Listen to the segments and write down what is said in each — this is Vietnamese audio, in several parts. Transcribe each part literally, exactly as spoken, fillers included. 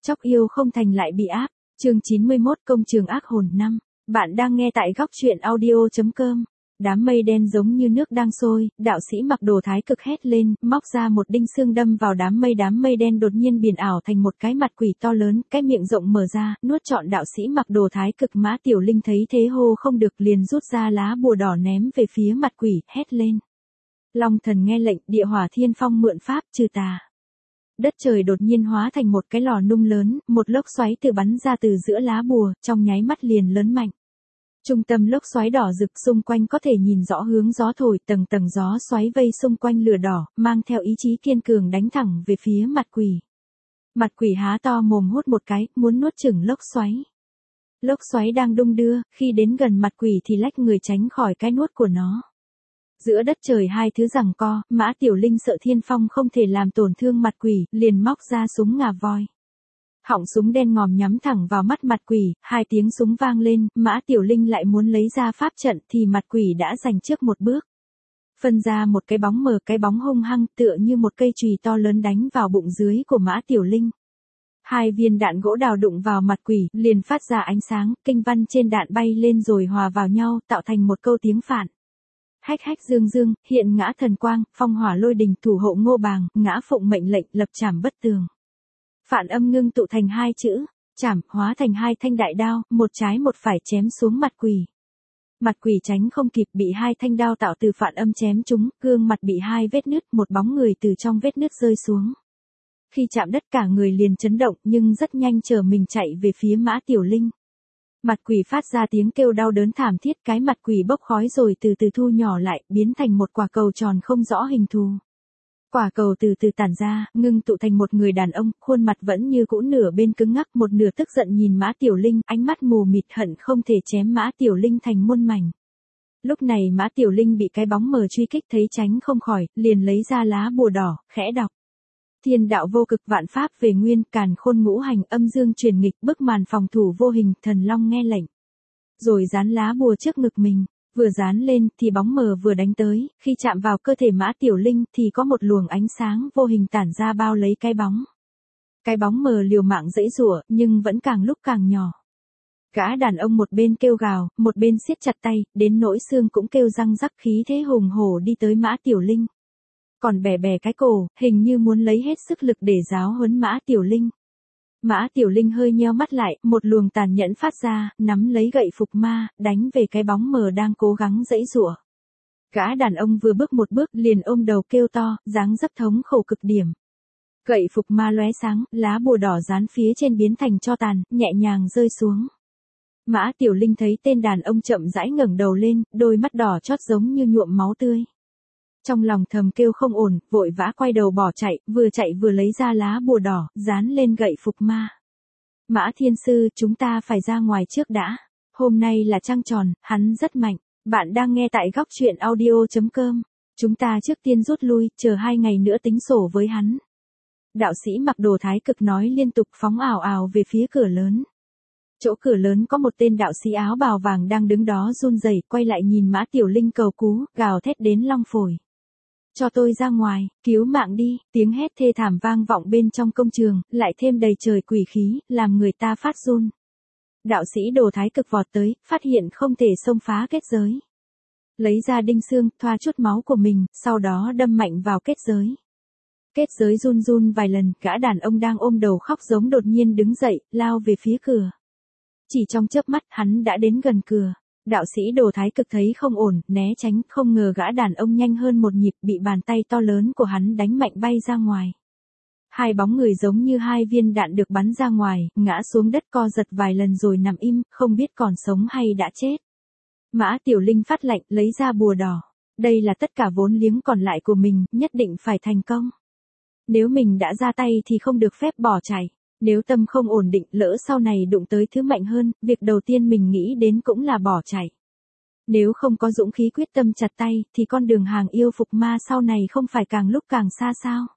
Chóc yêu không thành lại bị áp. Chương chín mươi mốt Công trường ác hồn năm. Bạn đang nghe tại góc truyện audio.com. Đám mây đen giống như nước đang sôi, đạo sĩ mặc đồ thái cực hét lên, móc ra một đinh xương đâm vào đám mây. Đám mây đen đột nhiên biến ảo thành một cái mặt quỷ to lớn, cái miệng rộng mở ra, nuốt trọn đạo sĩ mặc đồ thái cực. Mã Tiểu Linh thấy thế hô không được, liền rút ra lá bùa đỏ ném về phía mặt quỷ, hét lên. Long thần nghe lệnh, địa hỏa thiên phong mượn pháp, trừ tà. Đất trời đột nhiên hóa thành một cái lò nung lớn, một lốc xoáy từ bắn ra từ giữa lá bùa, trong nháy mắt liền lớn mạnh. Trung tâm lốc xoáy đỏ rực, xung quanh có thể nhìn rõ hướng gió thổi, tầng tầng gió xoáy vây xung quanh lửa đỏ, mang theo ý chí kiên cường đánh thẳng về phía mặt quỷ. Mặt quỷ há to mồm hút một cái, muốn nuốt chửng lốc xoáy. Lốc xoáy đang đung đưa, khi đến gần mặt quỷ thì lách người tránh khỏi cái nuốt của nó. Giữa đất trời hai thứ giằng co, Mã Tiểu Linh sợ thiên phong không thể làm tổn thương mặt quỷ, liền móc ra súng ngà voi. Họng súng đen ngòm nhắm thẳng vào mắt mặt quỷ, hai tiếng súng vang lên, Mã Tiểu Linh lại muốn lấy ra pháp trận thì mặt quỷ đã giành trước một bước. Phân ra một cái bóng mờ, cái bóng hung hăng tựa như một cây chùy to lớn đánh vào bụng dưới của Mã Tiểu Linh. Hai viên đạn gỗ đào đụng vào mặt quỷ, liền phát ra ánh sáng, kinh văn trên đạn bay lên rồi hòa vào nhau, tạo thành một câu tiếng phạn. Hách hách dương dương, hiện ngã thần quang, phong hỏa lôi đình, thủ hộ ngô bàng, ngã phụng mệnh lệnh, lập trảm bất tường. Phạn âm ngưng tụ thành hai chữ, trảm, hóa thành hai thanh đại đao, một trái một phải chém xuống mặt quỷ. Mặt quỷ tránh không kịp, bị hai thanh đao tạo từ phạn âm chém trúng, gương mặt bị hai vết nứt, một bóng người từ trong vết nứt rơi xuống. Khi chạm đất cả người liền chấn động, nhưng rất nhanh trở mình chạy về phía Mã Tiểu Linh. Mặt quỷ phát ra tiếng kêu đau đớn thảm thiết, cái mặt quỷ bốc khói rồi từ từ thu nhỏ lại, biến thành một quả cầu tròn không rõ hình thù. Quả cầu từ từ tản ra, ngưng tụ thành một người đàn ông, khuôn mặt vẫn như cũ, nửa bên cứng ngắc, một nửa tức giận nhìn Mã Tiểu Linh, ánh mắt mù mịt hận không thể chém Mã Tiểu Linh thành muôn mảnh. Lúc này Mã Tiểu Linh bị cái bóng mờ truy kích thấy tránh không khỏi, liền lấy ra lá bùa đỏ, khẽ đọc. Thiên đạo vô cực, vạn pháp về nguyên, càn khôn ngũ hành, âm dương truyền nghịch, bức màn phòng thủ vô hình, thần long nghe lệnh. Rồi dán lá bùa trước ngực mình, vừa dán lên thì bóng mờ vừa đánh tới, khi chạm vào cơ thể Mã Tiểu Linh thì có một luồng ánh sáng vô hình tản ra bao lấy cái bóng. Cái bóng mờ liều mạng giãy giụa, nhưng vẫn càng lúc càng nhỏ. Gã đàn ông một bên kêu gào, một bên siết chặt tay, đến nỗi xương cũng kêu răng rắc, khí thế hùng hổ đi tới Mã Tiểu Linh. Còn bè bè cái cổ, hình như muốn lấy hết sức lực để giáo huấn Mã Tiểu Linh. Mã Tiểu Linh hơi nheo mắt lại, một luồng tàn nhẫn phát ra, nắm lấy gậy phục ma, đánh về cái bóng mờ đang cố gắng giãy giụa. Gã đàn ông vừa bước một bước liền ôm đầu kêu to, dáng dấp thống khổ cực điểm. Gậy phục ma lóe sáng, lá bùa đỏ dán phía trên biến thành tro tàn, nhẹ nhàng rơi xuống. Mã Tiểu Linh thấy tên đàn ông chậm rãi ngẩng đầu lên, đôi mắt đỏ chót giống như nhuộm máu tươi. Trong lòng thầm kêu không ổn, vội vã quay đầu bỏ chạy, vừa chạy vừa lấy ra lá bùa đỏ, dán lên gậy phục ma. Mã Thiên Sư, chúng ta phải ra ngoài trước đã. Hôm nay là trăng tròn, hắn rất mạnh. Bạn đang nghe tại góc truyện audio.com. Chúng ta trước tiên rút lui, chờ hai ngày nữa tính sổ với hắn. Đạo sĩ mặc đồ thái cực nói liên tục, phóng ảo ảo về phía cửa lớn. Chỗ cửa lớn có một tên đạo sĩ áo bào vàng đang đứng đó run rẩy, quay lại nhìn Mã Tiểu Linh cầu cứu, gào thét đến long phổi. Cho tôi ra ngoài, cứu mạng đi, tiếng hét thê thảm vang vọng bên trong công trường, lại thêm đầy trời quỷ khí, làm người ta phát run. Đạo sĩ đồ thái cực vọt tới, phát hiện không thể xông phá kết giới. Lấy ra đinh xương, thoa chút máu của mình, sau đó đâm mạnh vào kết giới. Kết giới run run vài lần, gã đàn ông đang ôm đầu khóc giống đột nhiên đứng dậy, lao về phía cửa. Chỉ trong chớp mắt, hắn đã đến gần cửa. Đạo sĩ đồ thái cực thấy không ổn, né tránh, không ngờ gã đàn ông nhanh hơn một nhịp, bị bàn tay to lớn của hắn đánh mạnh bay ra ngoài. Hai bóng người giống như hai viên đạn được bắn ra ngoài, ngã xuống đất co giật vài lần rồi nằm im, không biết còn sống hay đã chết. Mã Tiểu Linh phát lệnh, lấy ra bùa đỏ. Đây là tất cả vốn liếng còn lại của mình, nhất định phải thành công. Nếu mình đã ra tay thì không được phép bỏ chạy. Nếu tâm không ổn định, lỡ sau này đụng tới thứ mạnh hơn, việc đầu tiên mình nghĩ đến cũng là bỏ chạy. Nếu không có dũng khí quyết tâm chặt tay, thì con đường hàng yêu phục ma sau này không phải càng lúc càng xa sao?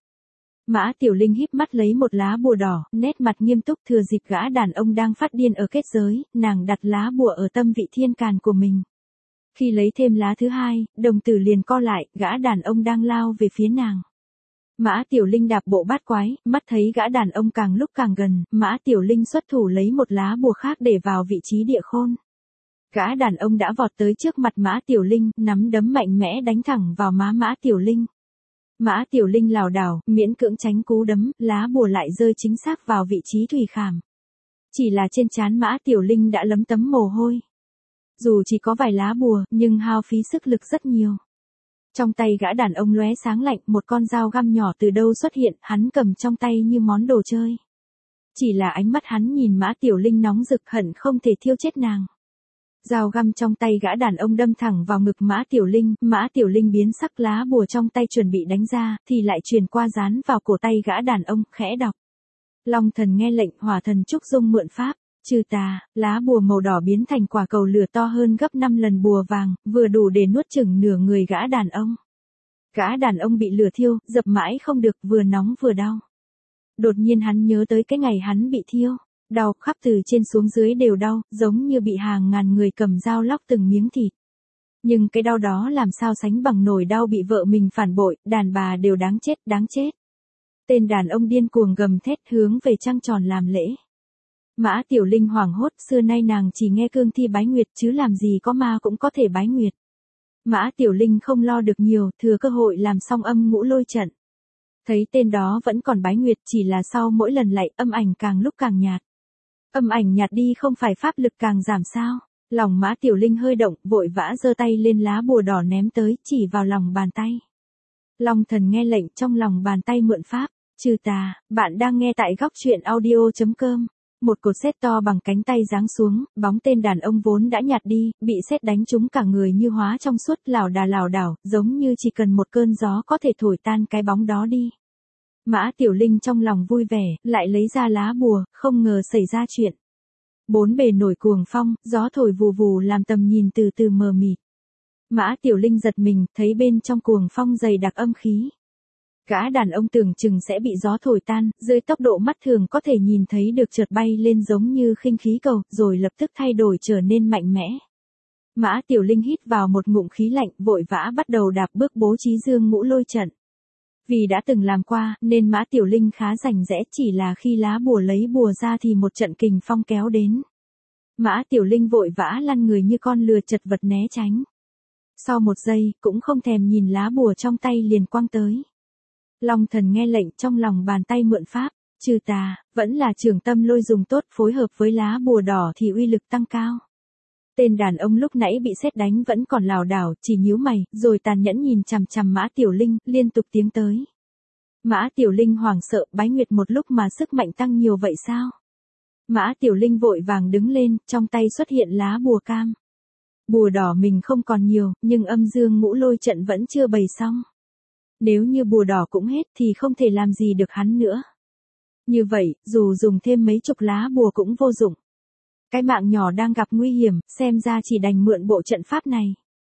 Mã Tiểu Linh híp mắt lấy một lá bùa đỏ, nét mặt nghiêm túc, thừa dịp gã đàn ông đang phát điên ở kết giới, nàng đặt lá bùa ở tâm vị thiên càn của mình. Khi lấy thêm lá thứ hai, đồng tử liền co lại, gã đàn ông đang lao về phía nàng. Mã Tiểu Linh đạp bộ bát quái, mắt thấy gã đàn ông càng lúc càng gần, Mã Tiểu Linh xuất thủ lấy một lá bùa khác để vào vị trí địa khôn. Gã đàn ông đã vọt tới trước mặt Mã Tiểu Linh, nắm đấm mạnh mẽ đánh thẳng vào má Mã Tiểu Linh. Mã Tiểu Linh lảo đảo, miễn cưỡng tránh cú đấm, lá bùa lại rơi chính xác vào vị trí thùy khảm. Chỉ là trên trán Mã Tiểu Linh đã lấm tấm mồ hôi. Dù chỉ có vài lá bùa, nhưng hao phí sức lực rất nhiều. Trong tay gã đàn ông lóe sáng lạnh, một con dao găm nhỏ từ đâu xuất hiện, hắn cầm trong tay như món đồ chơi. Chỉ là ánh mắt hắn nhìn Mã Tiểu Linh nóng rực hận không thể thiêu chết nàng. Dao găm trong tay gã đàn ông đâm thẳng vào ngực Mã Tiểu Linh, Mã Tiểu Linh biến sắc, lá bùa trong tay chuẩn bị đánh ra, thì lại truyền qua dán vào cổ tay gã đàn ông, khẽ đọc. Long thần nghe lệnh, hỏa thần trúc dung mượn pháp, trừ tà, lá bùa màu đỏ biến thành quả cầu lửa to hơn gấp năm lần bùa vàng, vừa đủ để nuốt chửng nửa người gã đàn ông. Gã đàn ông bị lửa thiêu, dập mãi không được, vừa nóng vừa đau. Đột nhiên hắn nhớ tới cái ngày hắn bị thiêu. Đau khắp từ trên xuống dưới đều đau, giống như bị hàng ngàn người cầm dao lóc từng miếng thịt. Nhưng cái đau đó làm sao sánh bằng nổi đau bị vợ mình phản bội, đàn bà đều đáng chết, đáng chết. Tên đàn ông điên cuồng gầm thét hướng về trăng tròn làm lễ. Mã Tiểu Linh hoảng hốt, xưa nay nàng chỉ nghe cương thi bái nguyệt chứ làm gì có ma cũng có thể bái nguyệt. Mã Tiểu Linh không lo được nhiều, thừa cơ hội làm xong âm ngũ lôi trận. Thấy tên đó vẫn còn bái nguyệt, chỉ là sau mỗi lần lạy âm ảnh càng lúc càng nhạt. Âm ảnh nhạt đi không phải pháp lực càng giảm sao? Lòng Mã Tiểu Linh hơi động, vội vã giơ tay lên lá bùa đỏ ném tới, chỉ vào lòng bàn tay. Long thần nghe lệnh, trong lòng bàn tay mượn pháp, trừ tà. Bạn đang nghe tại góc truyện audio chấm com. Một cột sét to bằng cánh tay giáng xuống, bóng tên đàn ông vốn đã nhạt đi, bị sét đánh trúng cả người như hóa trong suốt, lảo đà lảo đảo, giống như chỉ cần một cơn gió có thể thổi tan cái bóng đó đi. Mã Tiểu Linh trong lòng vui vẻ, lại lấy ra lá bùa, không ngờ xảy ra chuyện. Bốn bề nổi cuồng phong, gió thổi vù vù làm tầm nhìn từ từ mờ mịt. Mã Tiểu Linh giật mình, thấy bên trong cuồng phong dày đặc âm khí. Gã đàn ông tưởng chừng sẽ bị gió thổi tan, dưới tốc độ mắt thường có thể nhìn thấy được chợt bay lên giống như khinh khí cầu, rồi lập tức thay đổi trở nên mạnh mẽ. Mã Tiểu Linh hít vào một ngụm khí lạnh, vội vã bắt đầu đạp bước bố trí dương ngũ lôi trận. Vì đã từng làm qua, nên Mã Tiểu Linh khá rành rẽ, chỉ là khi lá bùa lấy bùa ra thì một trận kình phong kéo đến. Mã Tiểu Linh vội vã lăn người như con lừa chật vật né tránh. Sau một giây, cũng không thèm nhìn lá bùa trong tay liền quăng tới. Long thần nghe lệnh, trong lòng bàn tay mượn pháp, trừ tà, vẫn là trường tâm lôi dùng tốt, phối hợp với lá bùa đỏ thì uy lực tăng cao. Tên đàn ông lúc nãy bị sét đánh vẫn còn lảo đảo, chỉ nhíu mày, rồi tàn nhẫn nhìn chằm chằm Mã Tiểu Linh, liên tục tiến tới. Mã Tiểu Linh hoảng sợ, bái nguyệt một lúc mà sức mạnh tăng nhiều vậy sao? Mã Tiểu Linh vội vàng đứng lên, trong tay xuất hiện lá bùa cam. Bùa đỏ mình không còn nhiều, nhưng âm dương ngũ lôi trận vẫn chưa bày xong. Nếu như bùa đỏ cũng hết thì không thể làm gì được hắn nữa. Như vậy, dù dùng thêm mấy chục lá bùa cũng vô dụng. Cái mạng nhỏ đang gặp nguy hiểm, xem ra chỉ đành mượn bộ trận pháp này.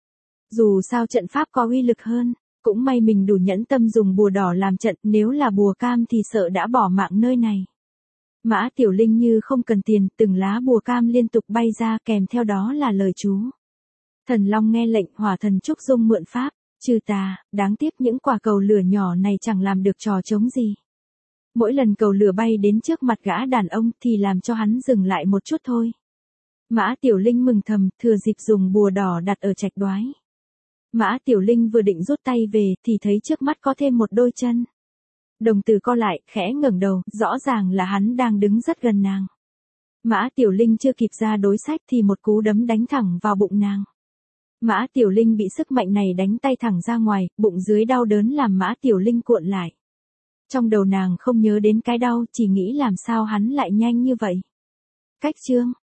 Dù sao trận pháp có uy lực hơn, cũng may mình đủ nhẫn tâm dùng bùa đỏ làm trận, nếu là bùa cam thì sợ đã bỏ mạng nơi này. Mã Tiểu Linh như không cần tiền, từng lá bùa cam liên tục bay ra, kèm theo đó là lời chú. Thần Long nghe lệnh, hỏa thần trúc dung mượn pháp, trừ tà. Đáng tiếc những quả cầu lửa nhỏ này chẳng làm được trò trống gì. Mỗi lần cầu lửa bay đến trước mặt gã đàn ông thì làm cho hắn dừng lại một chút thôi. Mã Tiểu Linh mừng thầm, thừa dịp dùng bùa đỏ đặt ở trạch đoái. Mã Tiểu Linh vừa định rút tay về thì thấy trước mắt có thêm một đôi chân. Đồng tử co lại, khẽ ngẩng đầu, rõ ràng là hắn đang đứng rất gần nàng. Mã Tiểu Linh chưa kịp ra đối sách thì một cú đấm đánh thẳng vào bụng nàng. Mã Tiểu Linh bị sức mạnh này đánh tay thẳng ra ngoài, bụng dưới đau đớn làm Mã Tiểu Linh cuộn lại. Trong đầu nàng không nhớ đến cái đau, chỉ nghĩ làm sao hắn lại nhanh như vậy. Cách chương